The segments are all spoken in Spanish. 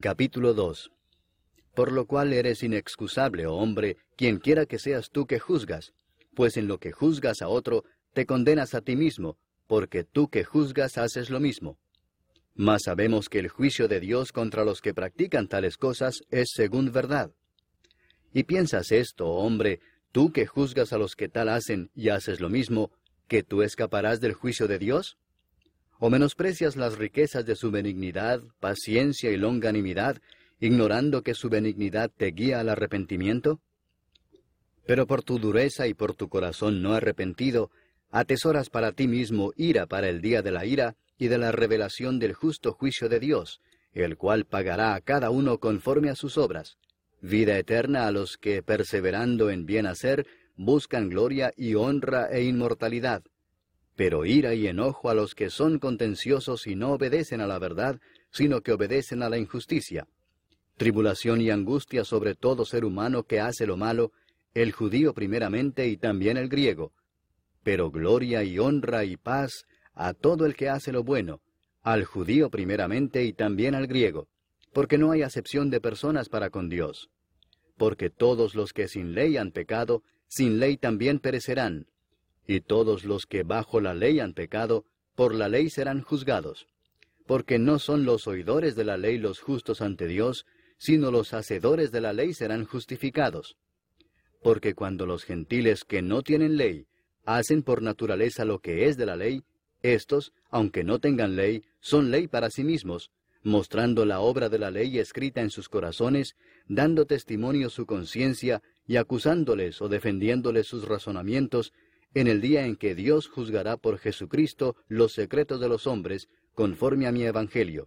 Capítulo 2. Por lo cual eres inexcusable, oh hombre, quien quiera que seas tú que juzgas, pues en lo que juzgas a otro, te condenas a ti mismo, porque tú que juzgas haces lo mismo. Mas sabemos que el juicio de Dios contra los que practican tales cosas es según verdad. ¿Y piensas esto, oh hombre, tú que juzgas a los que tal hacen y haces lo mismo, que tú escaparás del juicio de Dios? ¿O menosprecias las riquezas de su benignidad, paciencia y longanimidad, ignorando que su benignidad te guía al arrepentimiento? Pero por tu dureza y por tu corazón no arrepentido, atesoras para ti mismo ira para el día de la ira y de la revelación del justo juicio de Dios, el cual pagará a cada uno conforme a sus obras, vida eterna a los que, perseverando en bien hacer, buscan gloria y honra e inmortalidad, pero ira y enojo a los que son contenciosos y no obedecen a la verdad, sino que obedecen a la injusticia. Tribulación y angustia sobre todo ser humano que hace lo malo, el judío primeramente y también el griego. Pero gloria y honra y paz a todo el que hace lo bueno, al judío primeramente y también al griego, porque no hay acepción de personas para con Dios. Porque todos los que sin ley han pecado, sin ley también perecerán, y todos los que bajo la ley han pecado, por la ley serán juzgados. Porque no son los oidores de la ley los justos ante Dios, sino los hacedores de la ley serán justificados. Porque cuando los gentiles que no tienen ley hacen por naturaleza lo que es de la ley, éstos, aunque no tengan ley, son ley para sí mismos, mostrando la obra de la ley escrita en sus corazones, dando testimonio su conciencia y acusándoles o defendiéndoles sus razonamientos, en el día en que Dios juzgará por Jesucristo los secretos de los hombres, conforme a mi evangelio.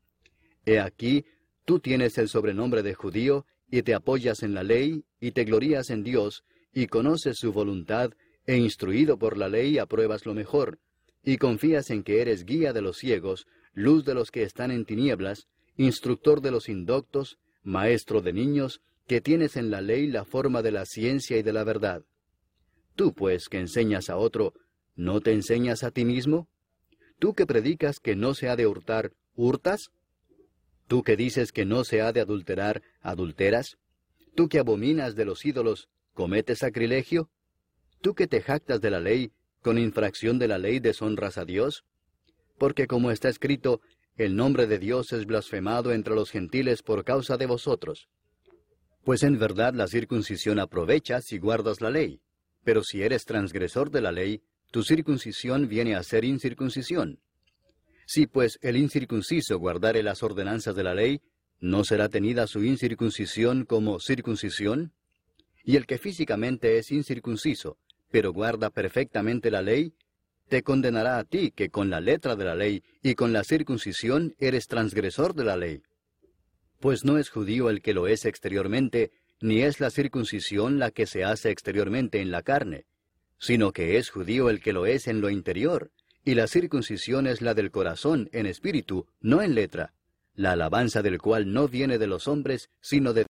He aquí, tú tienes el sobrenombre de judío, y te apoyas en la ley, y te glorías en Dios, y conoces su voluntad, e instruido por la ley apruebas lo mejor, y confías en que eres guía de los ciegos, luz de los que están en tinieblas, instructor de los indoctos, maestro de niños, que tienes en la ley la forma de la ciencia y de la verdad. Tú, pues, que enseñas a otro, ¿no te enseñas a ti mismo? ¿Tú que predicas que no se ha de hurtar, hurtas? ¿Tú que dices que no se ha de adulterar, adulteras? ¿Tú que abominas de los ídolos, cometes sacrilegio? ¿Tú que te jactas de la ley, con infracción de la ley deshonras a Dios? Porque como está escrito, el nombre de Dios es blasfemado entre los gentiles por causa de vosotros. Pues en verdad la circuncisión aprovecha si guardas la ley. Pero si eres transgresor de la ley, tu circuncisión viene a ser incircuncisión. Si pues el incircunciso guardare las ordenanzas de la ley, ¿no será tenida su incircuncisión como circuncisión? Y el que físicamente es incircunciso, pero guarda perfectamente la ley, te condenará a ti que con la letra de la ley y con la circuncisión eres transgresor de la ley. Pues no es judío el que lo es exteriormente, ni es la circuncisión la que se hace exteriormente en la carne, sino que es judío el que lo es en lo interior, y la circuncisión es la del corazón en espíritu, no en letra, la alabanza del cual no viene de los hombres, sino de